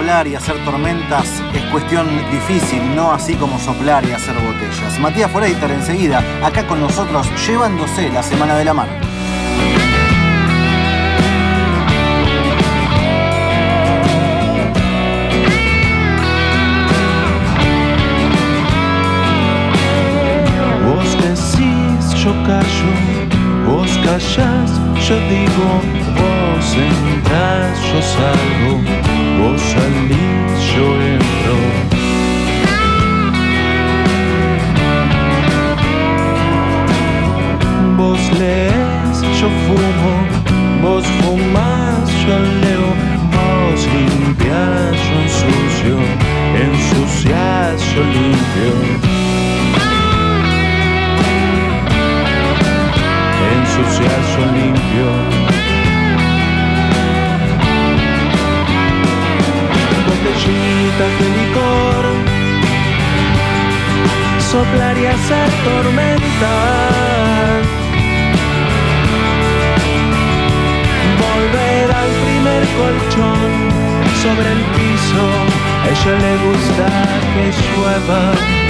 soplar y hacer tormentas es cuestión difícil, no así como soplar y hacer botellas. Matías Foreiter enseguida, acá con nosotros, llevándose la Semana de la Mar. Vos decís, yo callo, vos callás, yo digo, vos entras, yo salgo, vos salís, yo entro. Vos lees, yo fumo, vos fumás, yo leo, vos limpiás, yo ensucio, ensuciás, yo limpio. Ensuciazo limpio. Botellitas de licor, soplar y hacer tormenta, volver al primer colchón sobre el piso. A ella le gusta que llueva.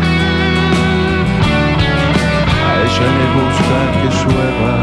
A ella le gusta que llueva.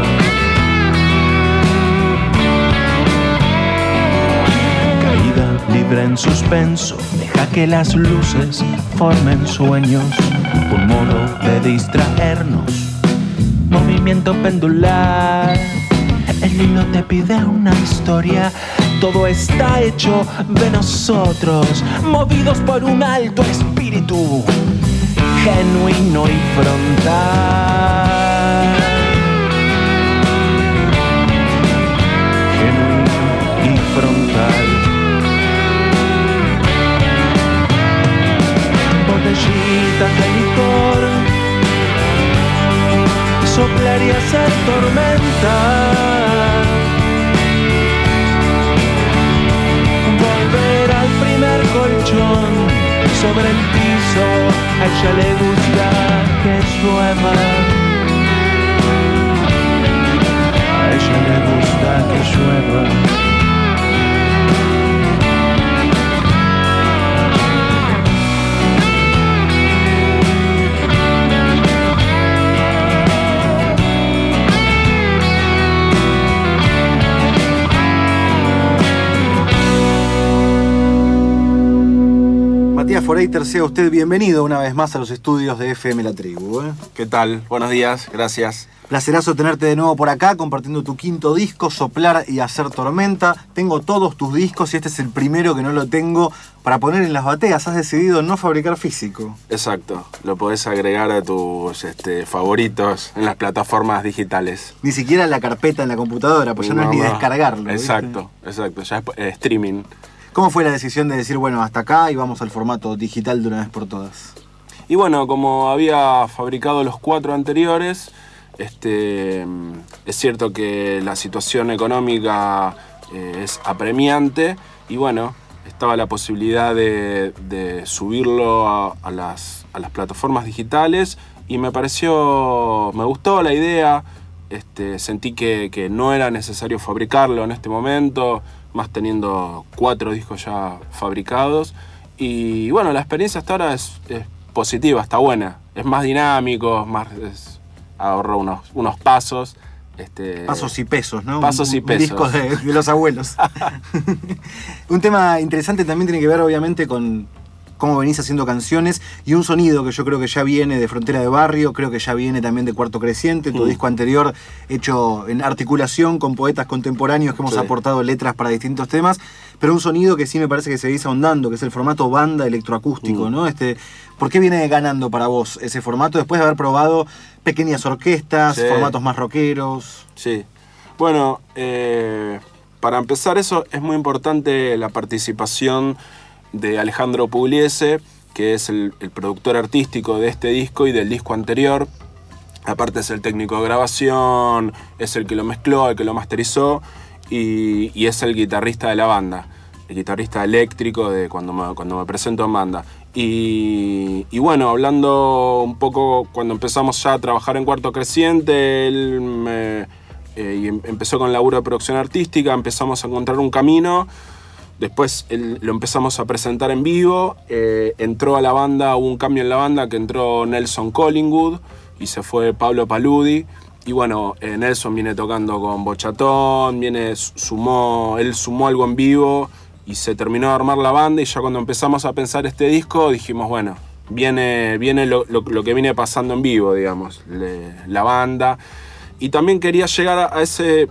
Caída libre en suspenso, deja que las luces formen sueños. Un modo de distraernos, movimiento pendular. El hilo te pide una historia, todo está hecho de nosotros, movidos por un alto espíritu genuino y frontal. Genuino y frontal. Botellitas de licor, soplar y hacer tormenta, volver al primer colchón sobre el piso. A ella le gusta que llueva. A ella le gusta que llueva. Matías Foreiter, sea usted bienvenido una vez más a los estudios de FM La Tribu. ¿Qué tal? Buenos días, gracias. Placerazo tenerte de nuevo por acá, compartiendo tu quinto disco, Soplar y Hacer Tormenta. Tengo todos tus discos y este es el primero que no lo tengo para poner en las bateas. Has decidido no fabricar físico. Exacto, lo podés agregar a tus favoritos en las plataformas digitales. Ni siquiera en la carpeta en la computadora, pues ya no es ni descargarlo. Exacto, ¿viste? Exacto, ya es streaming. ¿Cómo fue la decisión de decir, bueno, hasta acá y vamos al formato digital de una vez por todas? Y bueno, como había fabricado los 4 anteriores, es cierto que la situación económica es apremiante y bueno, estaba la posibilidad de subirlo a las plataformas digitales y me gustó la idea, sentí que no era necesario fabricarlo en este momento, más teniendo 4 discos ya fabricados. Y bueno, la experiencia hasta ahora es positiva, está buena. Es más dinámico, ahorro unos pasos. Pasos y pesos, ¿no? Pasos y pesos. Discos de los abuelos. Un tema interesante también tiene que ver, obviamente, con cómo venís haciendo canciones y un sonido que yo creo que ya viene de Frontera de Barrio, creo que ya viene también de Cuarto Creciente, tu disco anterior hecho en articulación con poetas contemporáneos que hemos aportado letras para distintos temas, pero un sonido que sí me parece que seguís ahondando, que es el formato banda electroacústico, ¿no? ¿Por qué viene ganando para vos ese formato después de haber probado pequeñas orquestas, formatos más rockeros? Sí, bueno, para empezar eso es muy importante la participación de Alejandro Pugliese, que es el productor artístico de este disco y del disco anterior. Aparte es el técnico de grabación, es el que lo mezcló, el que lo masterizó y es el guitarrista de la banda, el guitarrista eléctrico de cuando me presento en banda. Y bueno, hablando un poco, cuando empezamos ya a trabajar en Cuarto Creciente, él empezó con laburo de producción artística, empezamos a encontrar un camino después lo empezamos a presentar en vivo, entró a la banda, hubo un cambio en la banda, que entró Nelson Collingwood y se fue Pablo Paludi. Y bueno, Nelson viene tocando con Bochatón, él sumó algo en vivo y se terminó de armar la banda. Y ya cuando empezamos a pensar este disco dijimos, bueno, viene lo que viene pasando en vivo, digamos, la banda. Y también quería llegar a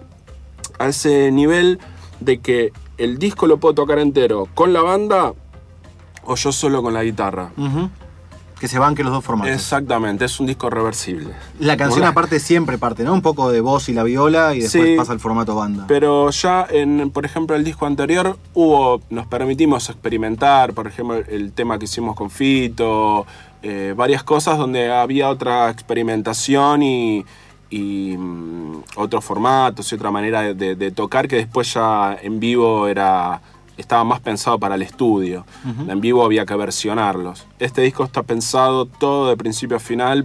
ese nivel de que el disco lo puedo tocar entero con la banda o yo solo con la guitarra. Uh-huh. Que se banque los dos formatos. Exactamente, es un disco reversible. La canción aparte siempre parte, ¿no? Un poco de voz y la viola y después pasa al formato banda. Pero ya por ejemplo, el disco anterior nos permitimos experimentar, por ejemplo, el tema que hicimos con Fito, varias cosas donde había otra experimentación y otros formatos y otra manera de tocar que después ya en vivo estaba más pensado para el estudio. Uh-huh. En vivo había que versionarlos. Este disco está pensado todo de principio a final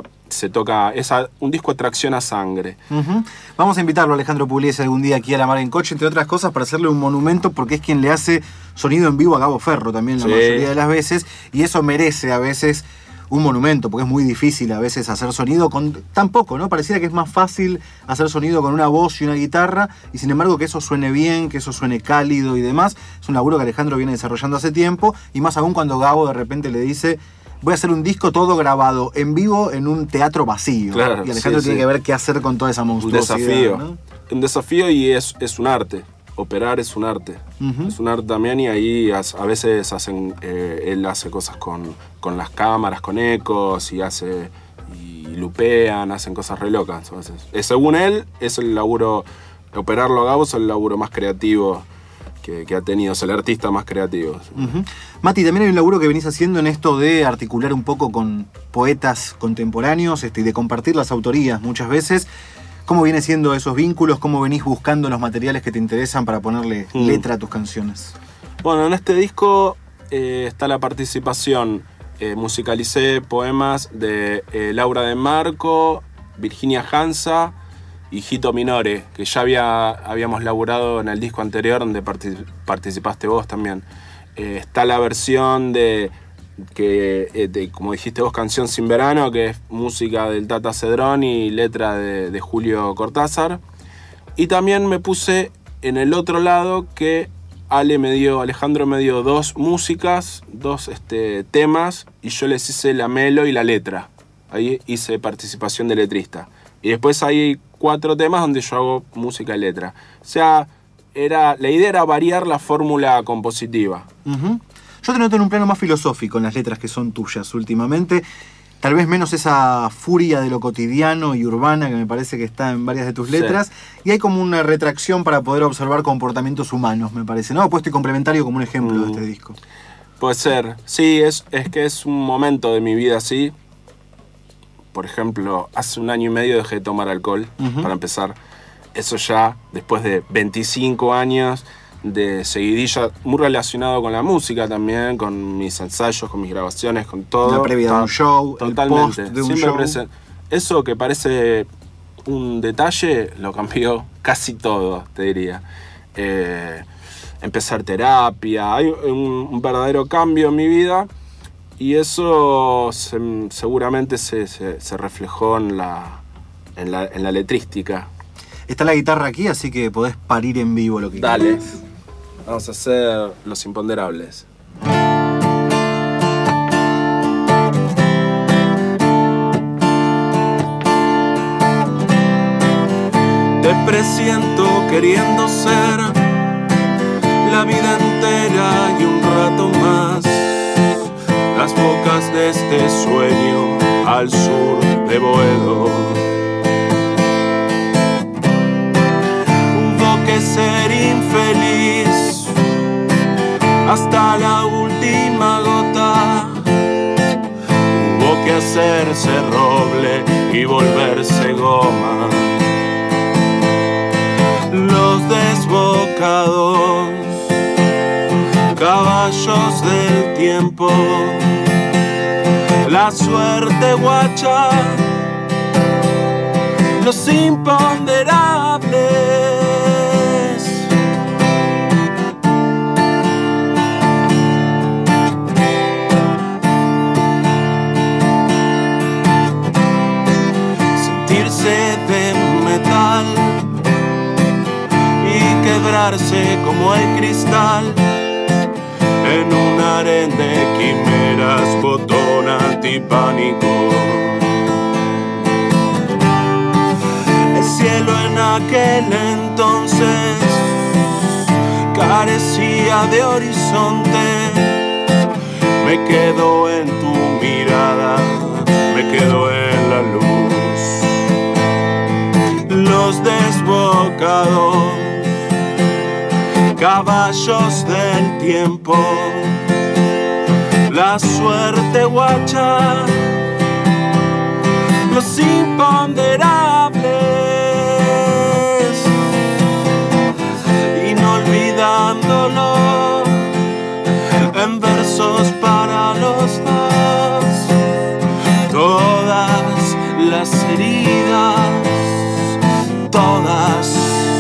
un disco de tracción a sangre. Uh-huh. Vamos a invitarlo a Alejandro Pugliese algún día aquí a La Mar en Coche, entre otras cosas, para hacerle un monumento, porque es quien le hace sonido en vivo a Gabo Ferro también la mayoría de las veces, y eso merece a veces un monumento, porque es muy difícil a veces hacer sonido con tan poco, ¿no? Pareciera que es más fácil hacer sonido con una voz y una guitarra, y sin embargo que eso suene bien, que eso suene cálido y demás, es un laburo que Alejandro viene desarrollando hace tiempo, y más aún cuando Gabo de repente le dice, voy a hacer un disco todo grabado en vivo en un teatro vacío. Claro, y Alejandro tiene que ver qué hacer con toda esa monstruosidad. Un desafío, ¿no? Un desafío y es un arte. Operar es un arte. Uh-huh. Es un arte también, y ahí a veces él hace cosas con las cámaras, con ecos, y lupean, hacen cosas re locas a veces. Según él, es el laburo, operarlo a Gabo es el laburo más creativo que ha tenido, es el artista más creativo. Uh-huh. Mati, también hay un laburo que venís haciendo en esto de articular un poco con poetas contemporáneos y de compartir las autorías muchas veces. ¿Cómo viene siendo esos vínculos? ¿Cómo venís buscando los materiales que te interesan para ponerle letra a tus canciones? Bueno, en este disco está la participación, musicalicé poemas de Laura de Marco, Virginia Hansa y Hito Minore, que ya habíamos laburado en el disco anterior donde participaste vos también. Está la versión de como dijiste vos, Canción sin Verano, que es música del Tata Cedrón y letra de Julio Cortázar. Y también me puse en el otro lado que Alejandro me dio dos músicas, dos temas, y yo les hice la melo y la letra. Ahí hice participación de letrista. Y después hay 4 temas donde yo hago música y letra. O sea, la idea era variar la fórmula compositiva. Uh-huh. Yo te noto en un plano más filosófico en las letras que son tuyas últimamente. Tal vez menos esa furia de lo cotidiano y urbana que me parece que está en varias de tus letras. Sí. Y hay como una retracción para poder observar comportamientos humanos, me parece, ¿no? Opuesto y complementario como un ejemplo de este disco. Puede ser. Sí, es que es un momento de mi vida así. Por ejemplo, hace 1 año y medio dejé de tomar alcohol, para empezar. Eso ya, después de 25 años de seguidilla, muy relacionado con la música también, con mis ensayos, con mis grabaciones, con todo. La previa de un show, totalmente. El post de un show. Eso que parece un detalle, lo cambió casi todo, te diría. Empezar terapia, hay un verdadero cambio en mi vida, y eso seguramente se reflejó en la letrística. Está la guitarra aquí, así que podés parir en vivo lo que Dale. quieras. Vamos a hacer Los Imponderables. Te presiento queriendo ser la vida entera y un rato más, las bocas de este sueño al sur de Boedo. Hubo que ser infeliz hasta la última gota, hubo que hacerse roble y volverse goma. Los desbocados, caballos del tiempo, la suerte guacha, los imponderables. mirarse como el cristal en un harén de quimeras, botón antipánico. El cielo en aquel entonces carecía de horizonte. Me quedo en tu mirada, me quedo en la luz. Los desbocados caballos del tiempo, la suerte guacha, los imponderables, inolvidándolo en versos para los dos, todas las heridas, todas.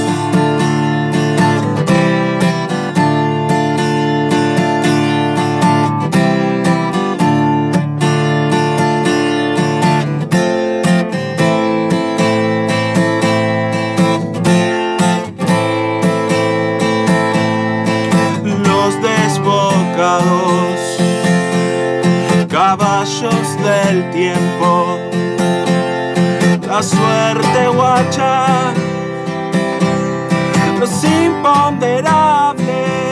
Caballos del tiempo, la suerte guacha, los imponderables,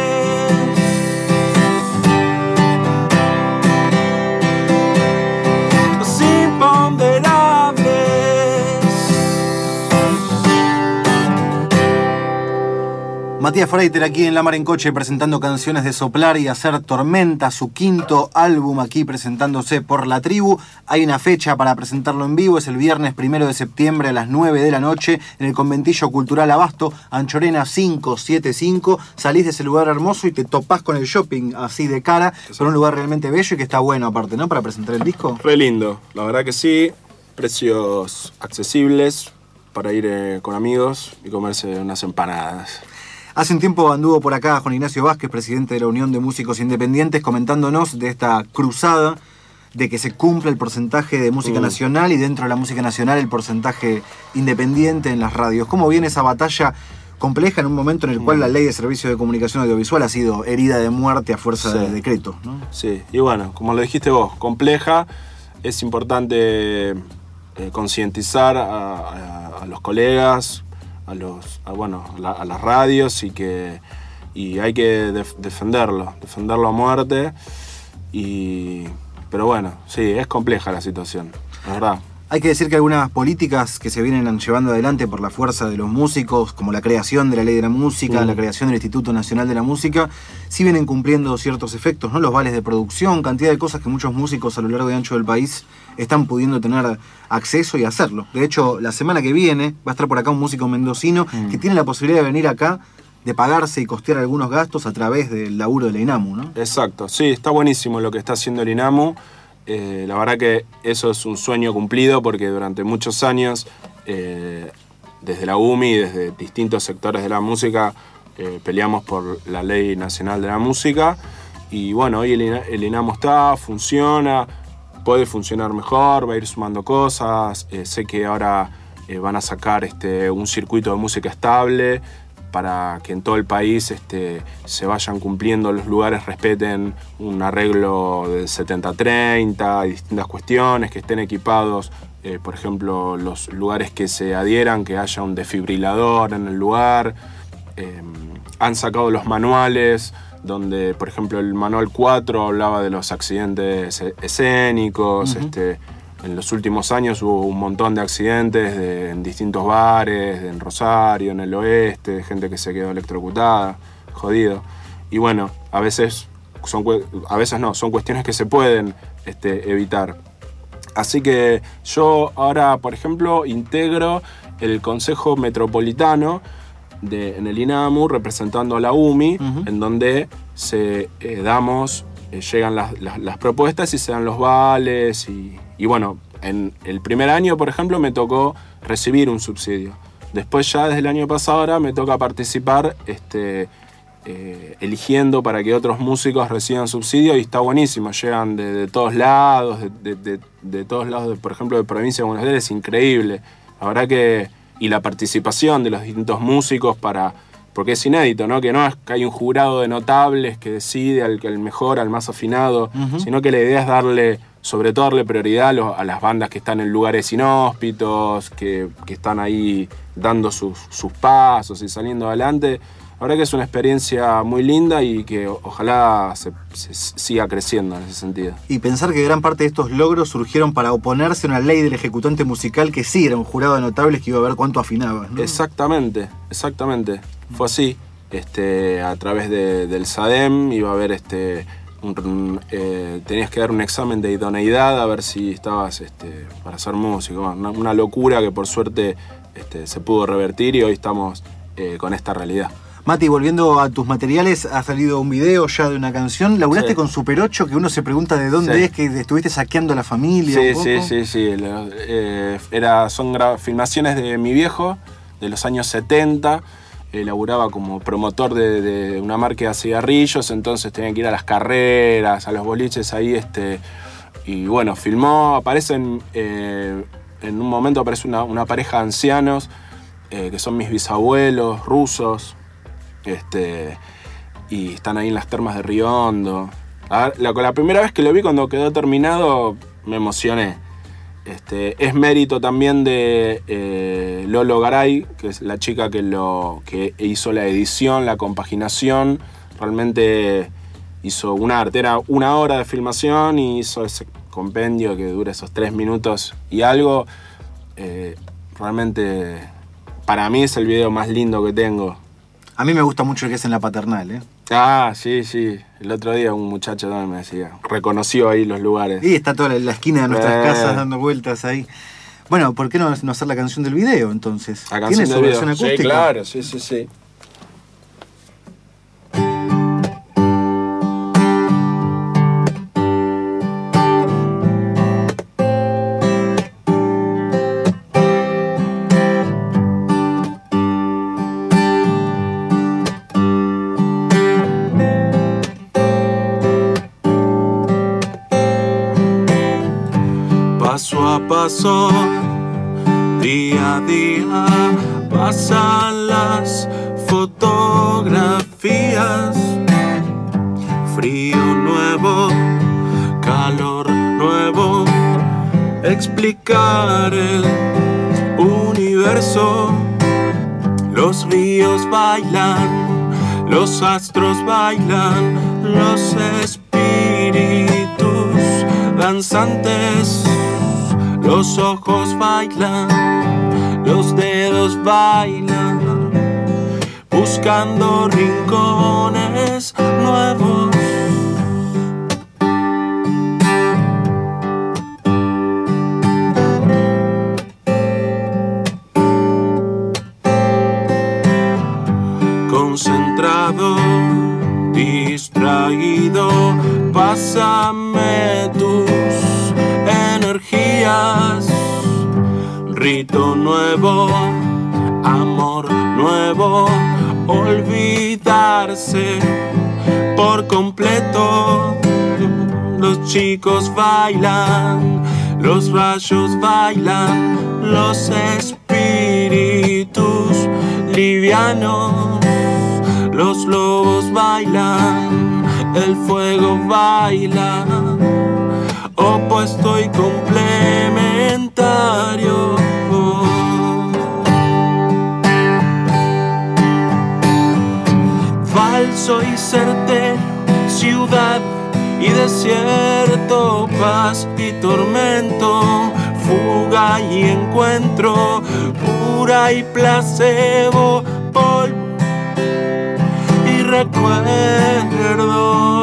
los imponderables. Matías Freiter aquí en La Mar en Coche presentando canciones de Soplar y Hacer Tormenta, su quinto álbum aquí presentándose por La Tribu. Hay una fecha para presentarlo en vivo, es el viernes 1 de septiembre a las 9 de la noche en el Conventillo Cultural Abasto, Anchorena 575. Salís de ese lugar hermoso y te topás con el shopping así de cara, por un lugar realmente bello y que está bueno aparte, ¿no? Para presentar el disco. Re lindo, la verdad que sí, precios accesibles para ir con amigos y comerse unas empanadas. Hace un tiempo anduvo por acá Juan Ignacio Vázquez, presidente de la Unión de Músicos Independientes, comentándonos de esta cruzada de que se cumpla el porcentaje de música nacional y dentro de la música nacional el porcentaje independiente en las radios. ¿Cómo viene esa batalla compleja en un momento en el cual la ley de servicios de comunicación audiovisual ha sido herida de muerte a fuerza de decreto, ¿no? Sí, y bueno, como lo dijiste vos, compleja. Es importante concientizar a los colegas, a las radios y hay que defenderlo a muerte. Pero bueno, sí, es compleja la situación, la verdad. Hay que decir que algunas políticas que se vienen llevando adelante por la fuerza de los músicos, como la creación de la Ley de la Música, la creación del Instituto Nacional de la Música, sí vienen cumpliendo ciertos efectos, ¿no? Los vales de producción, cantidad de cosas que muchos músicos a lo largo y ancho del país están pudiendo tener acceso y hacerlo. De hecho, la semana que viene va a estar por acá un músico mendocino que tiene la posibilidad de venir acá, de pagarse y costear algunos gastos a través del laburo de la INAMU, ¿no? Exacto, sí, está buenísimo lo que está haciendo el INAMU. La verdad que eso es un sueño cumplido porque durante muchos años, desde la UMI y desde distintos sectores de la música, peleamos por la Ley Nacional de la Música. Y bueno, hoy el INAMU funciona, puede funcionar mejor, va a ir sumando cosas. Sé que ahora van a sacar un circuito de música estable para que en todo el país se vayan cumpliendo los lugares, respeten un arreglo del 70-30 y distintas cuestiones, que estén equipados, por ejemplo, los lugares que se adhieran, que haya un desfibrilador en el lugar. Han sacado los manuales, donde, por ejemplo, el manual 4 hablaba de los accidentes escénicos. En los últimos años hubo un montón de accidentes en distintos bares, en Rosario, en el oeste, de gente que se quedó electrocutada, jodido. Y bueno, a veces son cuestiones que se pueden evitar. Así que yo ahora, por ejemplo, integro el Consejo Metropolitano en el INAMU, representando a la UMI, en donde llegan las propuestas y se dan los vales y bueno, en el primer año, por ejemplo, me tocó recibir un subsidio. Después ya desde el año pasado ahora me toca participar eligiendo para que otros músicos reciban subsidio y está buenísimo. Llegan de todos lados, de todos lados, por ejemplo, de provincia de Buenos Aires, es increíble. La verdad que... Y la participación de los distintos músicos para porque es inédito, ¿no? Que no es que hay un jurado de notables que decide al mejor, al más afinado, sino que la idea es sobre todo darle prioridad a las bandas que están en lugares inhóspitos, que están ahí dando sus pasos y saliendo adelante. La verdad que es una experiencia muy linda y que ojalá se siga creciendo en ese sentido. Y pensar que gran parte de estos logros surgieron para oponerse a una ley del ejecutante musical que sí era un jurado de notables que iba a ver cuánto afinaba, ¿no? Exactamente. Fue así. A través del SADEM iba a haber tenías que dar un examen de idoneidad a ver si estabas para ser músico. Una locura que por suerte se pudo revertir y hoy estamos con esta realidad. Mati, volviendo a tus materiales, ha salido un video ya de una canción. ¿Laburaste con Super 8? Que uno se pregunta de dónde es, que estuviste saqueando a la familia un poco. Sí. Son filmaciones de mi viejo, de los años 70. Laburaba como promotor de una marca de cigarrillos, entonces tenía que ir a las carreras, a los boliches ahí. Y bueno, filmó, aparecen, en un momento aparece una pareja de ancianos, que son mis bisabuelos rusos. Y están ahí en las termas de Río Hondo. La primera vez que lo vi, cuando quedó terminado, me emocioné. Es mérito también de Lolo Garay, que es la chica que hizo la edición, la compaginación. Realmente hizo un arte, era 1 hora de filmación y hizo ese compendio que dura esos 3 minutos y algo. Realmente para mí es el video más lindo que tengo. A mí me gusta mucho el que es en la paternal, ¿eh? Ah, sí. El otro día un muchacho también me decía, reconoció ahí los lugares. Y está toda la esquina de nuestras casas dando vueltas ahí. Bueno, ¿por qué no hacer la canción del video, entonces? La canción ¿Tiene del su video? versión acústica? Sí, claro, sí. Paso a paso, día a día, pasan las fotografías. Frío nuevo, calor nuevo, explicar el universo. Los ríos bailan, los astros bailan, los espíritus danzantes. Los ojos bailan, los dedos bailan, buscando rincones nuevos. Concentrado, distraído, pásame tus energías. Rito nuevo, amor nuevo, olvidarse por completo. Los chicos bailan, los rayos bailan, los espíritus livianos. Los lobos bailan, el fuego baila, opuesto y complementario. Falso y certero, ciudad y desierto, paz y tormento, fuga y encuentro, cura y placebo, polvo y recuerdo.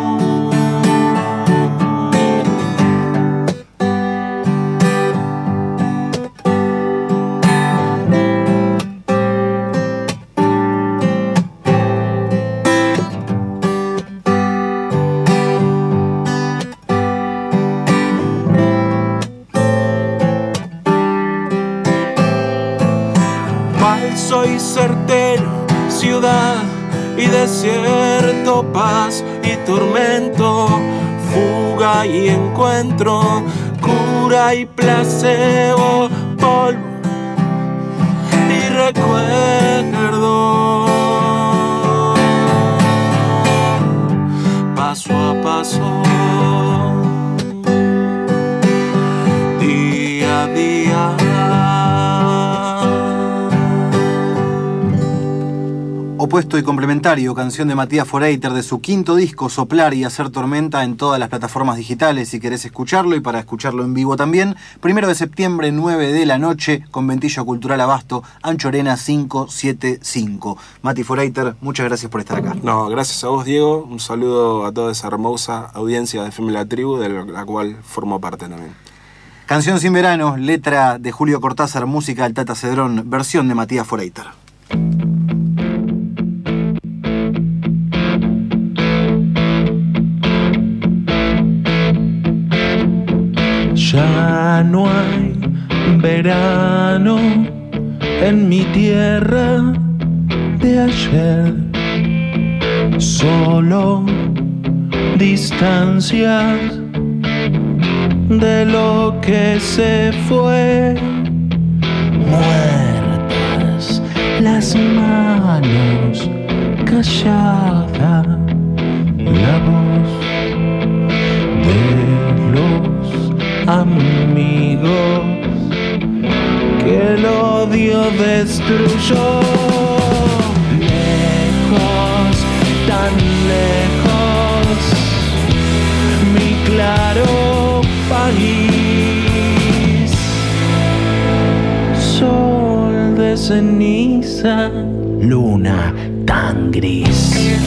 Soy certero, ciudad y desierto, paz y tormento, fuga y encuentro, cura y placebo, polvo y recuerdo. paso, día a día. Opuesto y complementario, canción de Matías Foreiter de su quinto disco, Soplar y Hacer Tormenta, en todas las plataformas digitales si querés escucharlo y para escucharlo en vivo también. 1 de septiembre, 9 de la noche, Conventillo Cultural Abasto, Anchorena 575. Mati Foreiter, muchas gracias por estar acá. No, gracias a vos, Diego. Un saludo a toda esa hermosa audiencia de FM La Tribu, de la cual formo parte también. Canción Sin Verano, letra de Julio Cortázar, música del Tata Cedrón, versión de Matías Foreiter. Ya no hay verano en mi tierra de ayer, solo distancias de lo que se fue. Muertas las manos, callada la voz de los amigos que el odio destruyó. Lejos, tan lejos, mi claro país. Sol de ceniza, luna tan gris.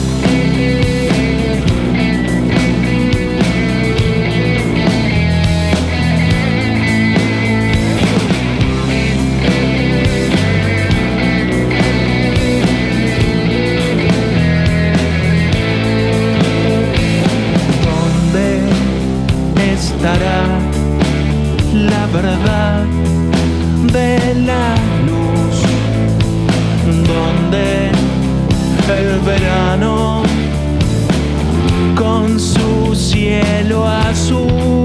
Estará la verdad de la luz, donde el verano con su cielo azul.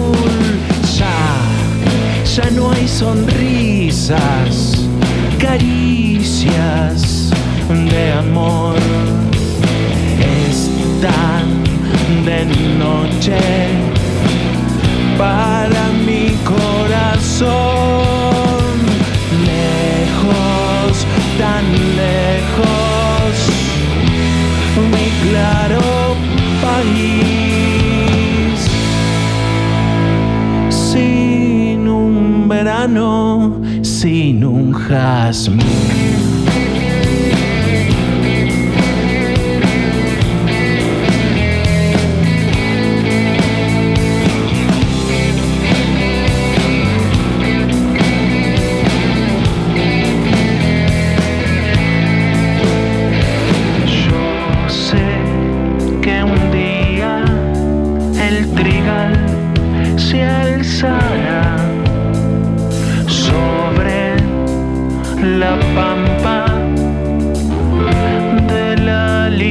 Ya no hay sonrisas, caricias de amor. Están de noche para mi corazón, lejos, tan lejos, mi claro país. Sin un verano, sin un jazmín. Sobre la pampa de la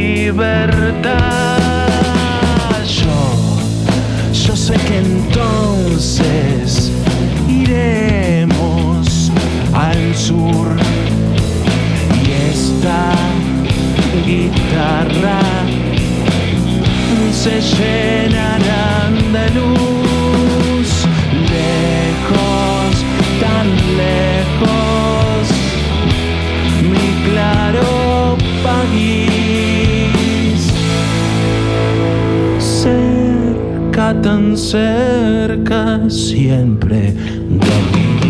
libertad. Yo sé que entonces iremos al sur y esta guitarra se llenarán de luz. Lejos, tan lejos, mi claro país. Cerca, tan cerca, siempre de mí.